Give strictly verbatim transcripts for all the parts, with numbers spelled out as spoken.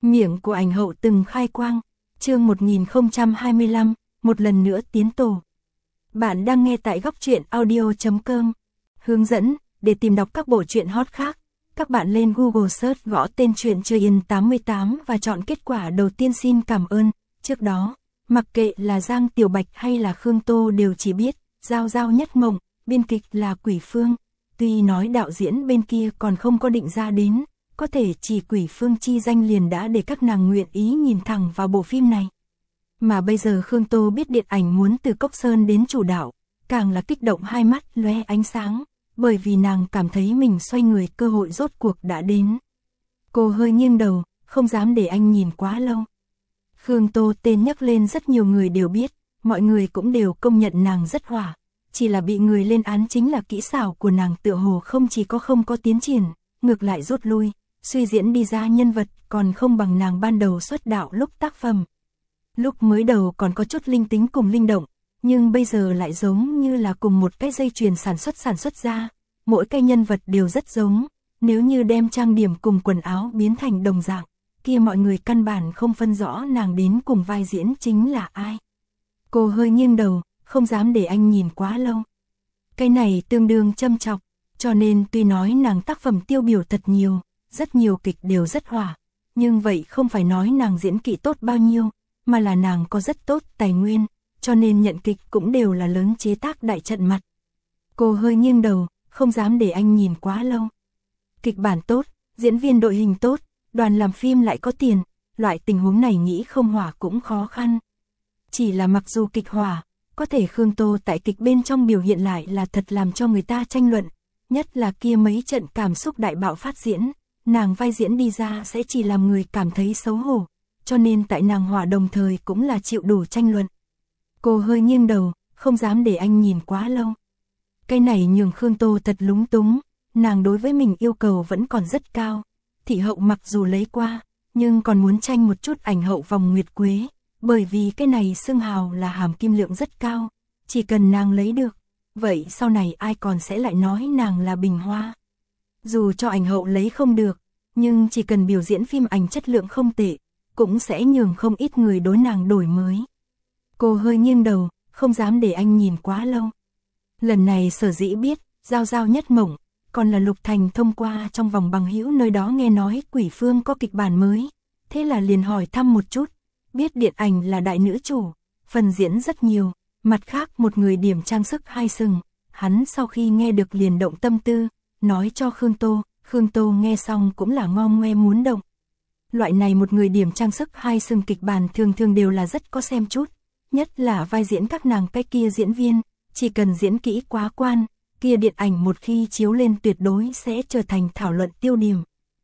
Miệng của ảnh hậu từng khai quang, chương một nghìn không trăm hai mươi lăm, một lần nữa tiến tổ. Bạn đang nghe tại góc truyện audio chấm com. Hướng dẫn, để tìm đọc các bộ truyện hot khác, các bạn lên Google search gõ tên truyện Chơi Yên tám mươi tám và chọn kết quả đầu tiên. Xin cảm ơn. Trước đó, mặc kệ là Giang Tiểu Bạch hay là Khương Tô đều chỉ biết, Giao Giao Nhất Mộng, biên kịch là Quỷ Phương. Tuy nói đạo diễn bên kia còn không có định ra đến, có thể chỉ Quỷ Phương chi danh liền đã để các nàng nguyện ý nhìn thẳng vào bộ phim này. Mà bây giờ Khương Tô biết điện ảnh muốn từ Cốc Sơn đến chủ đạo, càng là kích động, hai mắt lóe ánh sáng, bởi vì nàng cảm thấy mình xoay người cơ hội rốt cuộc đã đến. Cô hơi nghiêng đầu, không dám để anh nhìn quá lâu. Khương Tô tên nhắc lên rất nhiều người đều biết, mọi người cũng đều công nhận nàng rất hỏa, chỉ là bị người lên án chính là kỹ xảo của nàng tựa hồ không chỉ có không có tiến triển, ngược lại rút lui, suy diễn đi ra nhân vật còn không bằng nàng ban đầu xuất đạo lúc tác phẩm. Lúc mới đầu còn có chút linh tính cùng linh động, nhưng bây giờ lại giống như là cùng một cái dây chuyền sản xuất sản xuất ra, mỗi cái nhân vật đều rất giống, nếu như đem trang điểm cùng quần áo biến thành đồng dạng, kia mọi người căn bản không phân rõ nàng đến cùng vai diễn chính là ai. Cô hơi nghiêng đầu, không dám để anh nhìn quá lâu. Cái này tương đương châm chọc, cho nên tuy nói nàng tác phẩm tiêu biểu thật nhiều, rất nhiều kịch đều rất hỏa, nhưng vậy không phải nói nàng diễn kỹ tốt bao nhiêu, mà là nàng có rất tốt tài nguyên, cho nên nhận kịch cũng đều là lớn chế tác đại trận mặt. Cô hơi nghiêng đầu, không dám để anh nhìn quá lâu. Kịch bản tốt, diễn viên đội hình tốt, đoàn làm phim lại có tiền, loại tình huống này nghĩ không hỏa cũng khó khăn. Chỉ là mặc dù kịch hỏa, có thể Khương Tô tại kịch bên trong biểu hiện lại là thật làm cho người ta tranh luận, nhất là kia mấy trận cảm xúc đại bạo phát diễn, nàng vai diễn đi ra sẽ chỉ làm người cảm thấy xấu hổ, cho nên tại nàng hỏa đồng thời cũng là chịu đủ tranh luận. Cô hơi nghiêng đầu, không dám để anh nhìn quá lâu. Cái này nhường Khương Tô thật lúng túng, nàng đối với mình yêu cầu vẫn còn rất cao, thị hậu mặc dù lấy qua, nhưng còn muốn tranh một chút ảnh hậu vòng nguyệt quế, bởi vì cái này xưng hào là hàm kim lượng rất cao, chỉ cần nàng lấy được, vậy sau này ai còn sẽ lại nói nàng là bình hoa. Dù cho ảnh hậu lấy không được, nhưng chỉ cần biểu diễn phim ảnh chất lượng không tệ, cũng sẽ nhường không ít người đối nàng đổi mới. Cô hơi nghiêng đầu, không dám để anh nhìn quá lâu. Lần này sở dĩ biết, Giao Giao Nhất Mộng, còn là Lục Thành thông qua trong vòng bằng hữu nơi đó nghe nói Quỷ Phương có kịch bản mới, thế là liền hỏi thăm một chút, biết điện ảnh là đại nữ chủ, phần diễn rất nhiều, mặt khác một người điểm trang sức hai sừng, hắn sau khi nghe được liền động tâm tư, nói cho Khương Tô, Khương Tô nghe xong cũng là ngom ngoe muốn động. Loại này một người điểm trang sức hai sừng kịch bản thường thường đều là rất có xem chút, nhất là vai diễn các nàng cái kia diễn viên, chỉ cần diễn kỹ quá quan, kia điện ảnh một khi chiếu lên tuyệt đối sẽ trở thành thảo luận tiêu điểm.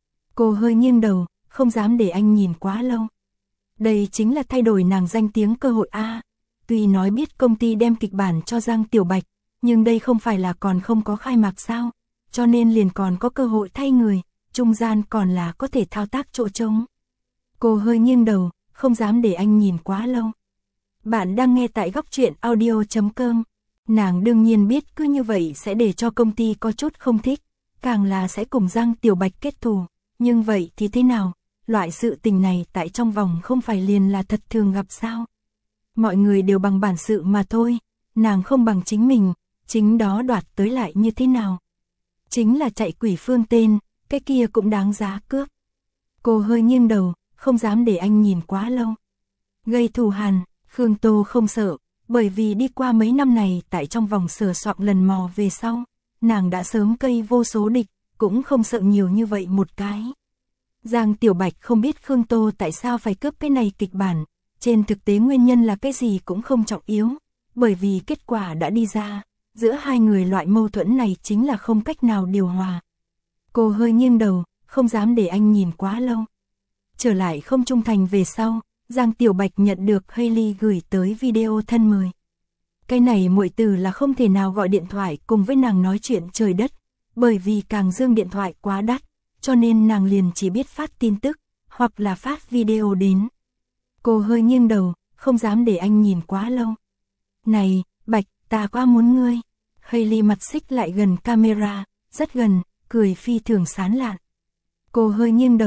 Cô hơi nghiêng đầu, không dám để anh nhìn quá lâu. Đây chính là thay đổi nàng danh tiếng cơ hội a. À, tuy nói biết công ty đem kịch bản cho Giang Tiểu Bạch, nhưng đây không phải là còn không có khai mạc sao, cho nên liền còn có cơ hội thay người, trung gian còn là có thể thao tác chỗ trống. Cô hơi nghiêng đầu, không dám để anh nhìn quá lâu. Bạn đang nghe tại góc truyện audio chấm com. Nàng đương nhiên biết cứ như vậy sẽ để cho công ty có chút không thích, càng là sẽ cùng Giang Tiểu Bạch kết thù, nhưng vậy thì thế nào, loại sự tình này tại trong vòng không phải liền là thật thường gặp sao. Mọi người đều bằng bản sự mà thôi, nàng không bằng chính mình, chính đó đoạt tới lại như thế nào. Chính là chạy Quỷ Phương tên, cái kia cũng đáng giá cướp. Cô hơi nghiêng đầu, không dám để anh nhìn quá lâu. Gây thù hằn, Khương Tô không sợ, bởi vì đi qua mấy năm này tại trong vòng sờ soạn lần mò về sau, nàng đã sớm cây vô số địch, cũng không sợ nhiều như vậy một cái. Giang Tiểu Bạch không biết Khương Tô tại sao phải cướp cái này kịch bản, trên thực tế nguyên nhân là cái gì cũng không trọng yếu, bởi vì kết quả đã đi ra, giữa hai người loại mâu thuẫn này chính là không cách nào điều hòa. Cô hơi nghiêng đầu, không dám để anh nhìn quá lâu. Trở lại không trung thành về sau, Giang Tiểu Bạch nhận được Hailey gửi tới video thân mời. Cái này muội tử là không thể nào gọi điện thoại cùng với nàng nói chuyện trời đất, bởi vì càng dương điện thoại quá đắt, cho nên nàng liền chỉ biết phát tin tức, hoặc là phát video đến. Cô hơi nghiêng đầu, không dám để anh nhìn quá lâu. Này, Bạch, ta quá muốn ngươi. Hailey mặt xích lại gần camera, rất gần, cười phi thường sán lạn. Cô hơi nghiêng đầu,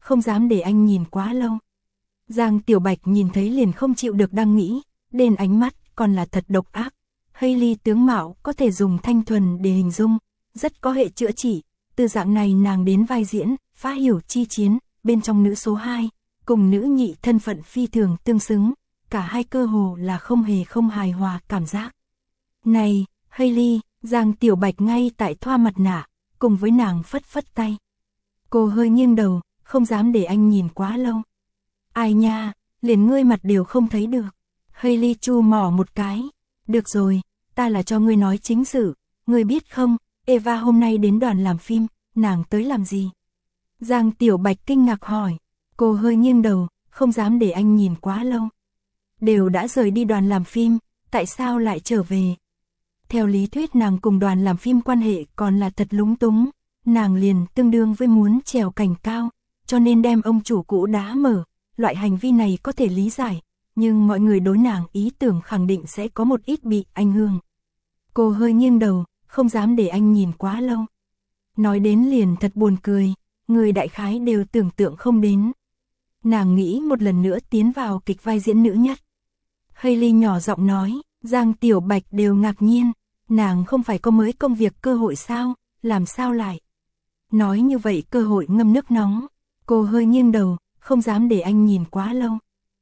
không dám để anh nhìn quá lâu. Giang Tiểu Bạch nhìn thấy liền không chịu được đang nghĩ, đen ánh mắt còn là thật độc ác. Hailey tướng mạo có thể dùng thanh thuần để hình dung, rất có hệ chữa trị, từ dạng này nàng đến vai diễn, phá hiểu chi chiến, bên trong nữ số hai, cùng nữ nhị thân phận phi thường tương xứng, cả hai cơ hồ là không hề không hài hòa cảm giác. Này, Hailey, Giang Tiểu Bạch ngay tại thoa mặt nạ, cùng với nàng phất phất tay. Cô hơi nghiêng đầu, không dám để anh nhìn quá lâu. Ai nha, liền ngươi mặt đều không thấy được. Hailey chu mỏ một cái. Được rồi, ta là cho ngươi nói chính sự, ngươi biết không, Eva hôm nay đến đoàn làm phim, nàng tới làm gì? Giang Tiểu Bạch kinh ngạc hỏi. Cô hơi nghiêng đầu, không dám để anh nhìn quá lâu. Đều đã rời đi đoàn làm phim, tại sao lại trở về? Theo lý thuyết nàng cùng đoàn làm phim quan hệ còn là thật lúng túng, nàng liền tương đương với muốn trèo cành cao, cho nên đem ông chủ cũ đá mở, loại hành vi này có thể lý giải, nhưng mọi người đối nàng ý tưởng khẳng định sẽ có một ít bị ảnh hưởng. Cô hơi nghiêng đầu, không dám để anh nhìn quá lâu. Nói đến liền thật buồn cười, người đại khái đều tưởng tượng không đến. Nàng nghĩ một lần nữa tiến vào kịch vai diễn nữ nhất. Hailey nhỏ giọng nói, Giang Tiểu Bạch đều ngạc nhiên, nàng không phải có mới công việc cơ hội sao, làm sao lại? Nói như vậy cơ hội ngâm nước nóng, cô hơi nghiêng đầu, không dám để anh nhìn quá lâu.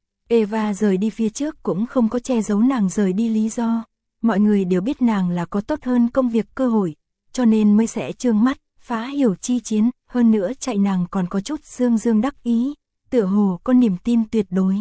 Eva rời đi phía trước cũng không có che giấu nàng rời đi lý do, mọi người đều biết nàng là có tốt hơn công việc cơ hội, cho nên mới sẽ trương mắt, phá hiểu chi chiến, hơn nữa chạy nàng còn có chút dương dương đắc ý, tựa hồ có niềm tin tuyệt đối.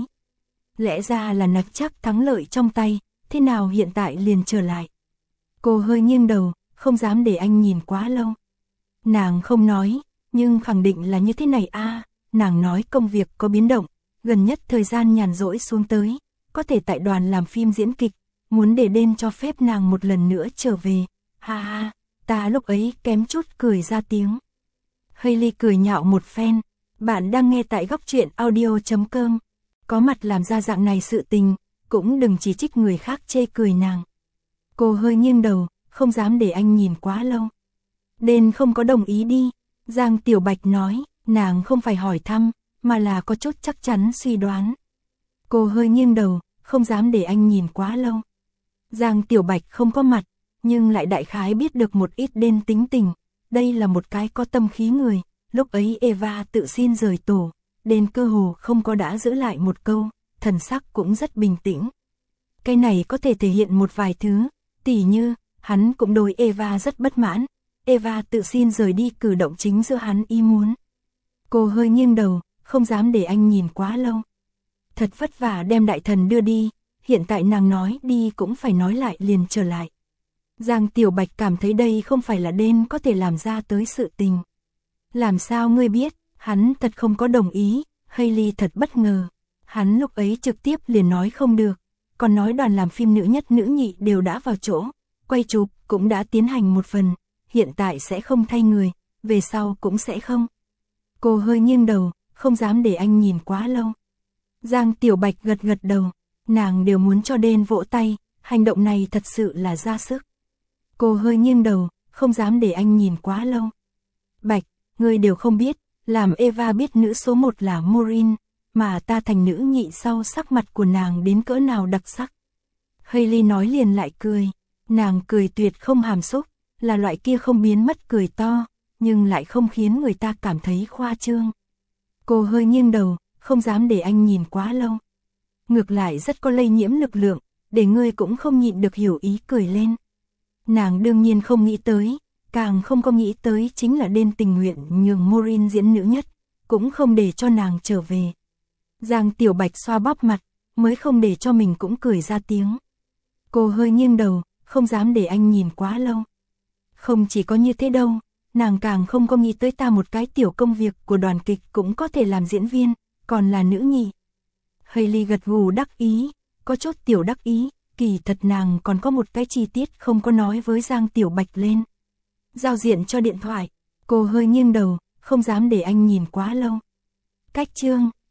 Lẽ ra là nắm chắc thắng lợi trong tay, thế nào hiện tại liền trở lại. Cô hơi nghiêng đầu, không dám để anh nhìn quá lâu. Nàng không nói, nhưng khẳng định là như thế này a. À, nàng nói công việc có biến động, gần nhất thời gian nhàn rỗi xuống tới, có thể tại đoàn làm phim diễn kịch, muốn để đên cho phép nàng một lần nữa trở về. Ha ha, ta lúc ấy kém chút cười ra tiếng. Hailey cười nhạo một phen, bạn đang nghe tại góc truyện audio chấm com. Có mặt làm ra dạng này sự tình, cũng đừng chỉ trích người khác chê cười nàng. Cô hơi nghiêng đầu, không dám để anh nhìn quá lâu. Đên không có đồng ý đi, Giang Tiểu Bạch nói, nàng không phải hỏi thăm, mà là có chút chắc chắn suy đoán. Cô hơi nghiêng đầu, không dám để anh nhìn quá lâu. Giang Tiểu Bạch không có mặt, nhưng lại đại khái biết được một ít đên tính tình, đây là một cái có tâm khí người, lúc ấy Eva tự xin rời tổ, đên cơ hồ không có đã giữ lại một câu, thần sắc cũng rất bình tĩnh. Cái này có thể thể hiện một vài thứ, tỉ như, hắn cũng đối Eva rất bất mãn, Eva tự xin rời đi cử động chính giữa hắn ý muốn. Cô hơi nghiêng đầu, không dám để anh nhìn quá lâu. Thật vất vả đem đại thần đưa đi, hiện tại nàng nói đi cũng phải nói lại liền trở lại. Giang Tiểu Bạch cảm thấy đây không phải là đên có thể làm ra tới sự tình. Làm sao ngươi biết, hắn thật không có đồng ý, Hailey thật bất ngờ. Hắn lúc ấy trực tiếp liền nói không được, còn nói đoàn làm phim nữ nhất nữ nhị đều đã vào chỗ, quay chụp cũng đã tiến hành một phần, hiện tại sẽ không thay người, về sau cũng sẽ không. Cô hơi nghiêng đầu, không dám để anh nhìn quá lâu. Giang Tiểu Bạch gật gật đầu, nàng đều muốn cho đên vỗ tay, hành động này thật sự là ra sức. Cô hơi nghiêng đầu, không dám để anh nhìn quá lâu. Bạch, ngươi đều không biết, làm Eva biết nữ số một là Maureen, mà ta thành nữ nhị sau sắc mặt của nàng đến cỡ nào đặc sắc. Hailey nói liền lại cười, nàng cười tuyệt không hàm xúc, là loại kia không biến mất cười to, nhưng lại không khiến người ta cảm thấy khoa trương. Cô hơi nghiêng đầu, không dám để anh nhìn quá lâu. Ngược lại rất có lây nhiễm lực lượng, để ngươi cũng không nhịn được hiểu ý cười lên. Nàng đương nhiên không nghĩ tới, càng không có nghĩ tới chính là đên tình nguyện nhường Maureen diễn nữ nhất, cũng không để cho nàng trở về. Giang Tiểu Bạch xoa bóp mặt, mới không để cho mình cũng cười ra tiếng. Cô hơi nghiêng đầu, không dám để anh nhìn quá lâu. Không chỉ có như thế đâu, nàng càng không có nghĩ tới ta một cái tiểu công việc của đoàn kịch cũng có thể làm diễn viên, còn là nữ nhị. Hailey gật gù đắc ý, có chút tiểu đắc ý, kỳ thật nàng còn có một cái chi tiết không có nói với Giang Tiểu Bạch lên. Giao diện cho điện thoại, cô hơi nghiêng đầu, không dám để anh nhìn quá lâu. Cách chương